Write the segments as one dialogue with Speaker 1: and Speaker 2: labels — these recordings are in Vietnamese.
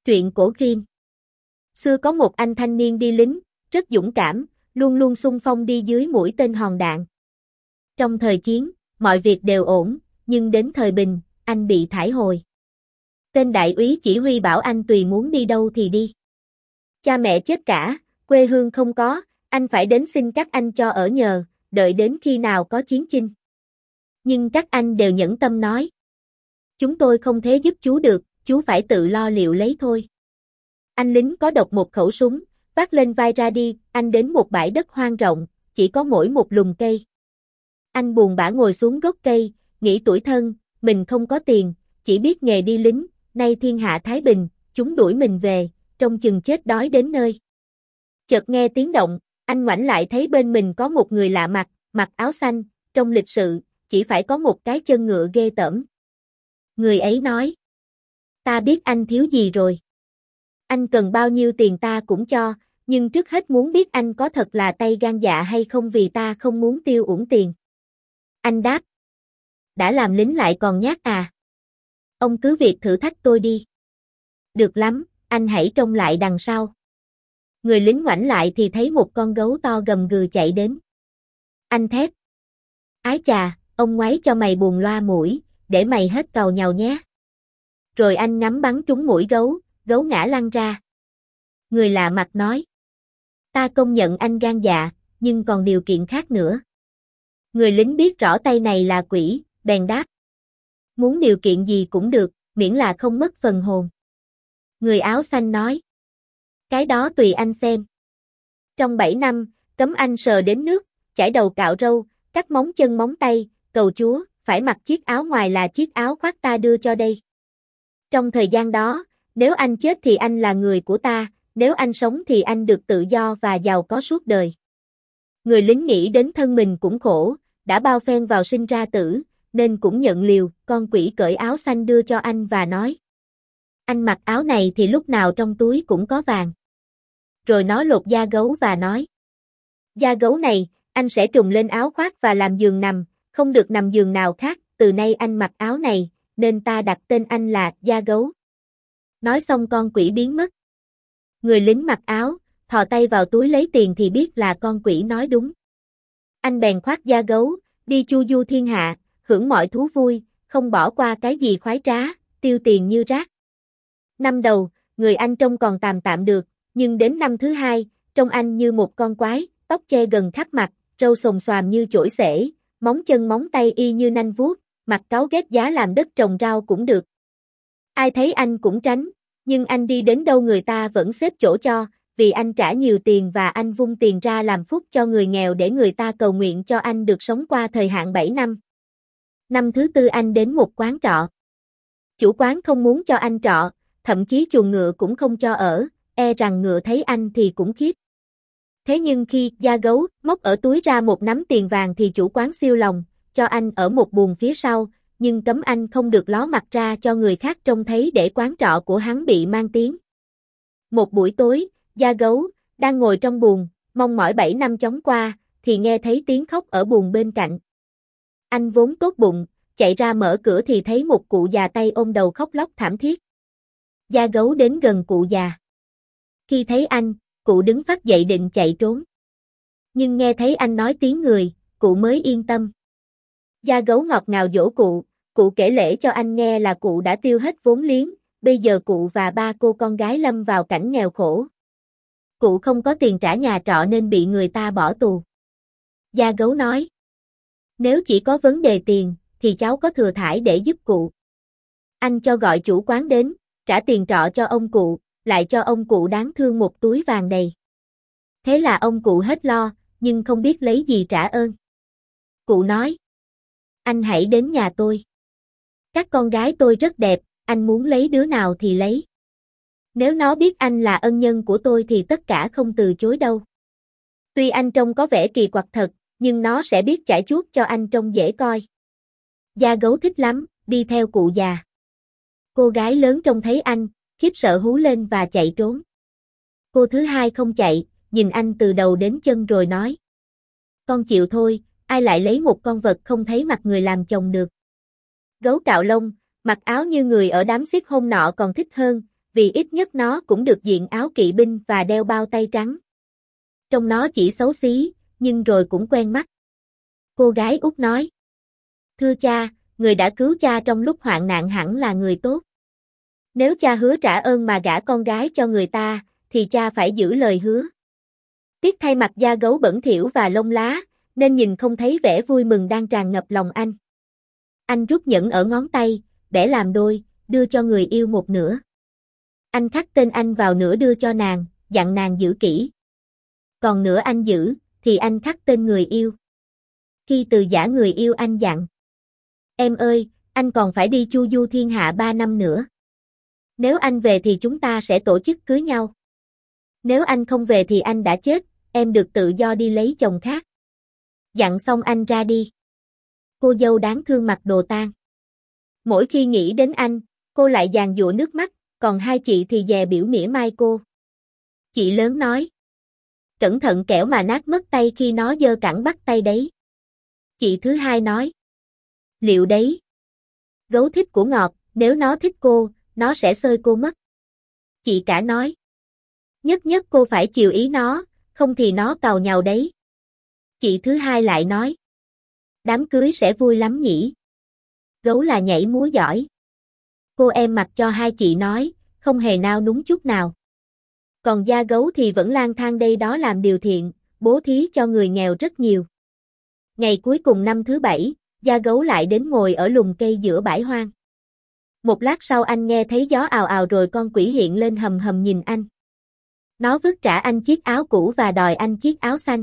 Speaker 1: Truyện cổ Grimm. Xưa có một anh thanh niên đi lính, rất dũng cảm, luôn luôn xung phong đi dưới mũi tên hòn đạn. Trong thời chiến, mọi việc đều ổn, nhưng đến thời bình, anh bị thải hồi. Tên đại úy chỉ huy bảo anh tùy muốn đi đâu thì đi. Cha mẹ chết cả, quê hương không có, anh phải đến xin các anh cho ở nhờ, đợi đến khi nào có chiến chinh. Nhưng các anh đều nhẫn tâm nói: chúng tôi không thể giúp chú được, chú phải tự lo liệu lấy thôi. Anh lính có độc một khẩu súng, vác lên vai ra đi, anh đến một bãi đất hoang rộng, chỉ có mỗi một lùm cây. Anh buồn bã ngồi xuống gốc cây, nghĩ tủi thân, mình không có tiền, chỉ biết nghề đi lính, nay thiên hạ thái bình, chúng đuổi mình về, trông chừng chết đói đến nơi. Chợt nghe tiếng động, anh ngoảnh lại thấy bên mình có một người lạ mặt, mặc áo xanh, trông lịch sự, chỉ phải có một cái chân ngựa ghê tởm. Người ấy nói: ta biết anh thiếu gì rồi. Anh cần bao nhiêu tiền ta cũng cho, nhưng trước hết muốn biết anh có thật là tay gan dạ hay không, vì ta không muốn tiêu uổng tiền. Anh đáp: đã làm lính lại còn nhát à? Ông cứ việc thử thách tôi đi. Được lắm, anh hãy trông lại đằng sau. Người lính ngoảnh lại thì thấy một con gấu to gầm gừ chạy đến. Anh thét: ái chà, ông ngoáy cho mày buồn loa mũi, để mày hết càu nhàu nhé. Rồi anh ngắm bắn trúng mũi gấu, gấu ngã lăn ra. Người lạ mặt nói: ta công nhận anh gan dạ, nhưng còn điều kiện khác nữa. Người lính biết rõ tay này là quỷ, bèn đáp: muốn điều kiện gì cũng được, miễn là không mất phần hồn. Người áo xanh nói: cái đó tùy anh xem. Trong 7 năm, cấm anh sờ đến nước, chải đầu cạo râu, cắt móng chân móng tay, cầu chúa, phải mặc chiếc áo ngoài là chiếc áo khoác ta đưa cho đây. Trong thời gian đó, nếu anh chết thì anh là người của ta, nếu anh sống thì anh được tự do và giàu có suốt đời. Người lính nghĩ đến thân mình cũng khổ, đã bao phen vào sinh ra tử, nên cũng nhận liều. Con quỷ cởi áo xanh đưa cho anh và nói: anh mặc áo này thì lúc nào trong túi cũng có vàng. Rồi nó lột da gấu và nói: da gấu này, anh sẽ trùm lên áo khoác và làm giường nằm, không được nằm giường nào khác, từ nay anh mặc áo này, nên ta đặt tên anh là da gấu. Nói xong con quỷ biến mất. Người lính mặc áo, thò tay vào túi lấy tiền thì biết là con quỷ nói đúng. Anh bèn khoác da gấu, đi chu du thiên hạ, hưởng mọi thú vui, không bỏ qua cái gì khoái trá, tiêu tiền như rác. Năm đầu, người anh trông còn tạm tạm được, nhưng đến năm thứ hai, trông anh như một con quái, tóc che gần khắp mặt, râu xồm xoàm như chổi xể, móng chân móng tay y như nanh vuốt, mặt cáu ghét giá làm đất trồng rau cũng được. Ai thấy anh cũng tránh, nhưng anh đi đến đâu người ta vẫn xếp chỗ cho, vì anh trả nhiều tiền và anh vung tiền ra làm phúc cho người nghèo để người ta cầu nguyện cho anh được sống qua thời hạn 7 năm. Năm thứ tư anh đến một quán trọ. Chủ quán không muốn cho anh trọ, thậm chí chuồng ngựa cũng không cho ở, e rằng ngựa thấy anh thì cũng khiếp. Thế nhưng khi da gấu móc ở túi ra một nắm tiền vàng thì chủ quán siêu lòng, cho anh ở một buồng phía sau, nhưng cấm anh không được ló mặt ra cho người khác trông thấy để quán trọ của hắn bị mang tiếng. Một buổi tối, da gấu đang ngồi trong buồng, mong mỏi 7 năm chóng qua, thì nghe thấy tiếng khóc ở buồng bên cạnh. Anh vốn tốt bụng, chạy ra mở cửa thì thấy một cụ già tay ôm đầu khóc lóc thảm thiết. Da gấu đến gần cụ già. Khi thấy anh, cụ đứng phắt dậy định chạy trốn. Nhưng nghe thấy anh nói tiếng người, cụ mới yên tâm. Da gấu ngọt ngào dỗ cụ kể lể cho anh nghe là cụ đã tiêu hết vốn liếng, bây giờ cụ và ba cô con gái lâm vào cảnh nghèo khổ. Cụ không có tiền trả nhà trọ nên bị người ta bỏ tù. Da gấu nói: nếu chỉ có vấn đề tiền, thì cháu có thừa thãi để giúp cụ. Anh cho gọi chủ quán đến, trả tiền trọ cho ông cụ, lại cho ông cụ đáng thương một túi vàng đầy. Thế là ông cụ hết lo, nhưng không biết lấy gì trả ơn. Cụ nói: anh hãy đến nhà tôi. Các con gái tôi rất đẹp, anh muốn lấy đứa nào thì lấy. Nếu nó biết anh là ân nhân của tôi thì tất cả không từ chối đâu. Tuy anh trông có vẻ kỳ quặc thật, nhưng nó sẽ biết chải chuốt cho anh trông dễ coi. Da gấu thích lắm, đi theo cụ già. Cô gái lớn trông thấy anh, khiếp sợ hú lên và chạy trốn. Cô thứ hai không chạy, nhìn anh từ đầu đến chân rồi nói: con chịu thôi, ai lại lấy một con vật không thấy mặt người làm chồng được. Gấu cạo lông, mặc áo như người ở đám xiếc hôm nọ còn thích hơn, vì ít nhất nó cũng được diện áo kỵ binh và đeo bao tay trắng. Trông nó chỉ xấu xí, nhưng rồi cũng quen mắt. Cô gái út nói. Thưa cha, người đã cứu cha trong lúc hoạn nạn hẳn là người tốt. Nếu cha hứa trả ơn mà gả con gái cho người ta, thì cha phải giữ lời hứa. Tiếc thay mặt da gấu bẩn thỉu và lông lá, nên nhìn không thấy vẻ vui mừng đang tràn ngập lòng anh. Anh rút nhẫn ở ngón tay, bẻ làm đôi, đưa cho người yêu một nửa. Anh khắc tên anh vào nửa đưa cho nàng, dặn nàng giữ kỹ. Còn nửa anh giữ, thì anh khắc tên người yêu. Khi từ giã người yêu anh dặn. Em ơi, anh còn phải đi chu du thiên hạ 3 năm nữa. Nếu anh về thì chúng ta sẽ tổ chức cưới nhau. Nếu anh không về thì anh đã chết, em được tự do đi lấy chồng khác. Dặn xong anh ra đi. Cô dâu đáng thương mặt đồ tang. Mỗi khi nghĩ đến anh, cô lại giàn giụa nước mắt, còn hai chị thì dè biểu mỉa mai cô. Chị lớn nói. Cẩn thận kẻo mà nát mất tay khi nó giơ cẳng bắt tay đấy. Chị thứ hai nói. Liệu đấy. Gấu thích của ngọt, nếu nó thích cô, nó sẽ xơi cô mất. Chị cả nói. Nhất nhất cô phải chiều ý nó, không thì nó càu nhàu đấy. Chị thứ hai lại nói. Đám cưới sẽ vui lắm nhỉ. Gấu là nhảy múa giỏi. Cô em mặc cho hai chị nói, không hề nao núng chút nào. Còn da gấu thì vẫn lang thang đây đó làm điều thiện, bố thí cho người nghèo rất nhiều. Ngày cuối cùng năm thứ 7, da gấu lại đến ngồi ở lùm cây giữa bãi hoang. Một lát sau anh nghe thấy gió ào ào rồi con quỷ hiện lên hầm hầm nhìn anh. Nó vứt trả anh chiếc áo cũ và đòi anh chiếc áo xanh.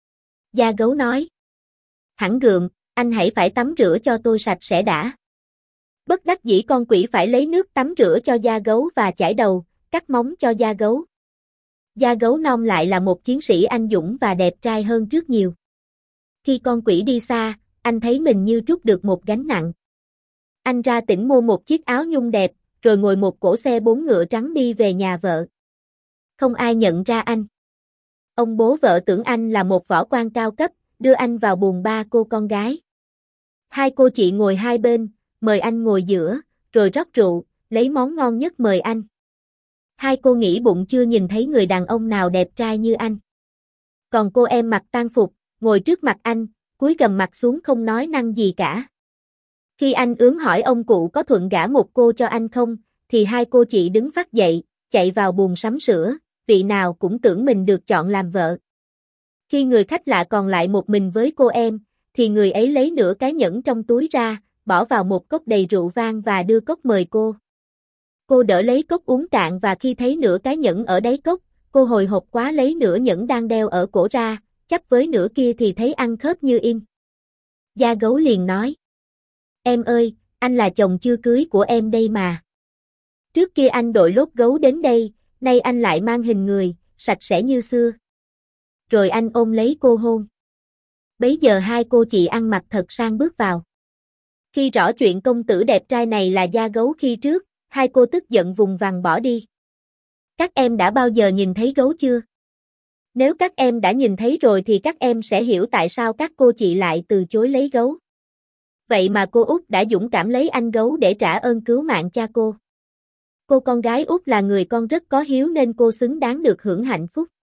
Speaker 1: Da gấu nói. Hẳn gượm, anh hãy phải tắm rửa cho tôi sạch sẽ đã. Bất đắc dĩ con quỷ phải lấy nước tắm rửa cho da gấu và chải đầu, cắt móng cho da gấu. Da gấu non lại là một chiến sĩ anh dũng và đẹp trai hơn trước nhiều. Khi con quỷ đi xa, anh thấy mình như trút được một gánh nặng. Anh ra tỉnh mua một chiếc áo nhung đẹp, rồi ngồi một cỗ xe 4 ngựa trắng đi về nhà vợ. Không ai nhận ra anh. Ông bố vợ tưởng anh là một võ quan cao cấp, đưa anh vào buồng ba cô con gái. Hai cô chị ngồi hai bên, mời anh ngồi giữa, rồi rót rượu, lấy món ngon nhất mời anh. Hai cô nghĩ bụng chưa nhìn thấy người đàn ông nào đẹp trai như anh. Còn cô em mặc tang phục, ngồi trước mặt anh, cúi gằm mặt xuống không nói năng gì cả. Khi anh ướm hỏi ông cụ có thuận gả một cô cho anh không, thì hai cô chị đứng phắt dậy, chạy vào buồng sắm sữa, vị nào cũng tưởng mình được chọn làm vợ. Khi người khách lạ còn lại một mình với cô em, thì người ấy lấy nửa cái nhẫn trong túi ra, bỏ vào một cốc đầy rượu vang và đưa cốc mời cô. Cô đỡ lấy cốc uống cạn và khi thấy nửa cái nhẫn ở đáy cốc, cô hồi hộp quá lấy nửa nhẫn đang đeo ở cổ ra, chấp với nửa kia thì thấy ăn khớp như in. Da gấu liền nói. Em ơi, anh là chồng chưa cưới của em đây mà. Trước kia anh đội lốt gấu đến đây, nay anh lại mang hình người, sạch sẽ như xưa. Rồi anh ôm lấy cô hôn. Bấy giờ hai cô chị ăn mặc thật sang bước vào. Khi rõ chuyện công tử đẹp trai này là da gấu khi trước, hai cô tức giận vùng vằng bỏ đi. Các em đã bao giờ nhìn thấy gấu chưa? Nếu các em đã nhìn thấy rồi thì các em sẽ hiểu tại sao các cô chị lại từ chối lấy gấu. Vậy mà cô út đã dũng cảm lấy anh gấu để trả ơn cứu mạng cha cô. Cô con gái út là người con rất có hiếu nên cô xứng đáng được hưởng hạnh phúc.